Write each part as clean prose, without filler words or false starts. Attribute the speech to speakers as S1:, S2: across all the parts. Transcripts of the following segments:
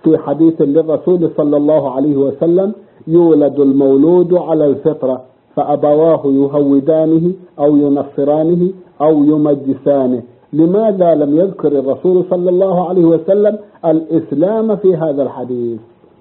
S1: في حديث للرسول صلى الله عليه وسلم: يولد المولود على الفطرة فأبواه يهودانه أو ينصرانه أو يمجسانه. لماذا لم يذكر الرسول صلى الله عليه وسلم الإسلام في هذا الحديث؟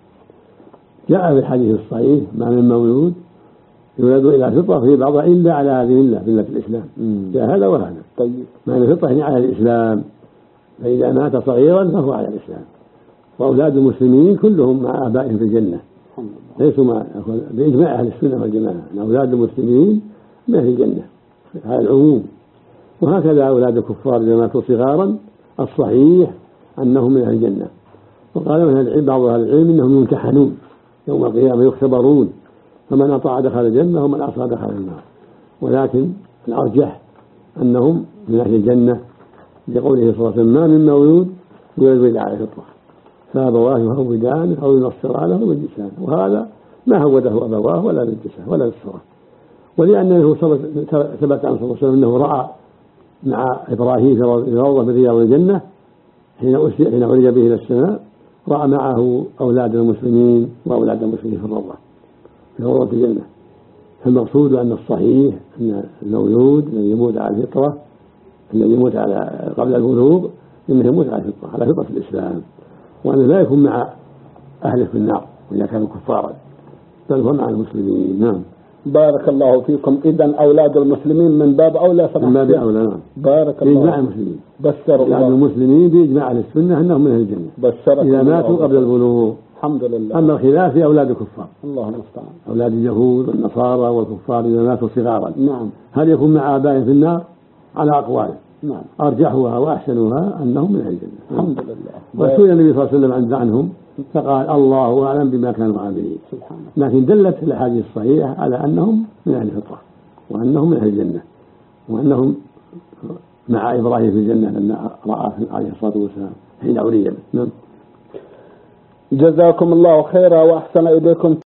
S2: جاء في الحديث الصحيح: ما من مولود يولد إلى فطرة في بعضها إلا على هذه ملة الإسلام. جاء هذا وهذا.
S1: طيب.
S2: ما من فطرة على الإسلام، فإذا مات صغيرا فهو على الإسلام. وأولاد المسلمين كلهم مع آبائهم في الجنة، ليسوا بإجماع أهل السنة والجماعة أن أولاد المسلمين ما في الجنة، هذا العموم. وهكذا أولاد الكفار إذا ماتوا صغارا الصحيح أنهم من أهل الجنة. وقال من بعض أهل العلم إنهم يمتحنون يوم القيامة، يختبرون، فمن أطاع دخل الجنة ومن عصى دخل النار. ولكن الأرجح أنهم من أهل الجنة، لقوله صلى الله عليه وسلم: ما من مولود يولد إلا على الفطرة فأبواه يهودانه أو ينصرانه أو يمجسانه. وهذا ما هوده أبواه ولا مجسه ولا نصره. ولأنه ثبت عن صلى الله عليه وسلم أنه رأى مع إبراهيم في روضة من رياض الجنة حين عرج به إلى السماء، رأى معه أولاد المسلمين وأولاد المسلمين في الروضة، في روضة الجنة. فالمقصود أن الصحيح أن المولود الذي يموت على الفطرة، الذي يموت على قبل البلوغ، إنه يموت على الفطرة، على فطرة الإسلام، وأنه لا يكون مع أهله في النار إذا كانوا كفارا، بل هو مع المسلمين. نعم.
S1: بارك الله فيكم. إذن أولاد المسلمين من باب أولى.
S2: من باب أولى. نعم.
S1: بارك الله.
S2: بإجماع المسلمين.
S1: بشر الله.
S2: أولاد المسلمين بإجماع أهل السنة أنهم من أهل الجنة إذا ماتوا قبل البلوغ.
S1: الحمد لله.
S2: أما الخلاف في أولاد الكفار،
S1: الله المستعان،
S2: أولاد اليهود والنصارى والكفار إذا ماتوا صغارا،
S1: نعم،
S2: هل يكون مع آبائهم في النار؟ على أقوال،
S1: نعم،
S2: أرجحها وأحسنها أنهم من أهل الجنة.
S1: الحمد لله.
S2: وسئل النبي صلى الله عليه وسلم عنهم فقال: الله أعلم بما كانوا عاملين. لكن دلت الأحاديث الصحيحة على أنهم من أهل الفطرة وأنهم من أهل الجنة وأنهم مع إبراهيم في الجنة لما رأى عليه الصلاة والسلام حين عرج به.
S1: جزاكم الله خيرا وأحسن إليكم.